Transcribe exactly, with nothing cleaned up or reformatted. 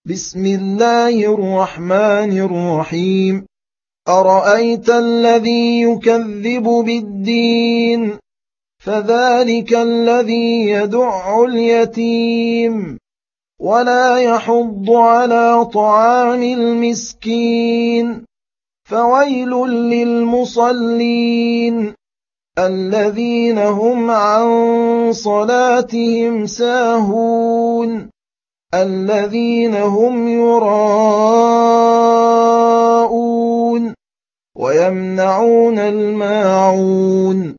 بسم الله الرحمن الرحيم أرأيت الذي يكذب بالدين فذلك الذي يدع اليتيم ولا يحض على طعام المسكين فويل للمصلين الذين هم عن صلاتهم ساهون الذين هم يراءون ويمنعون الماعون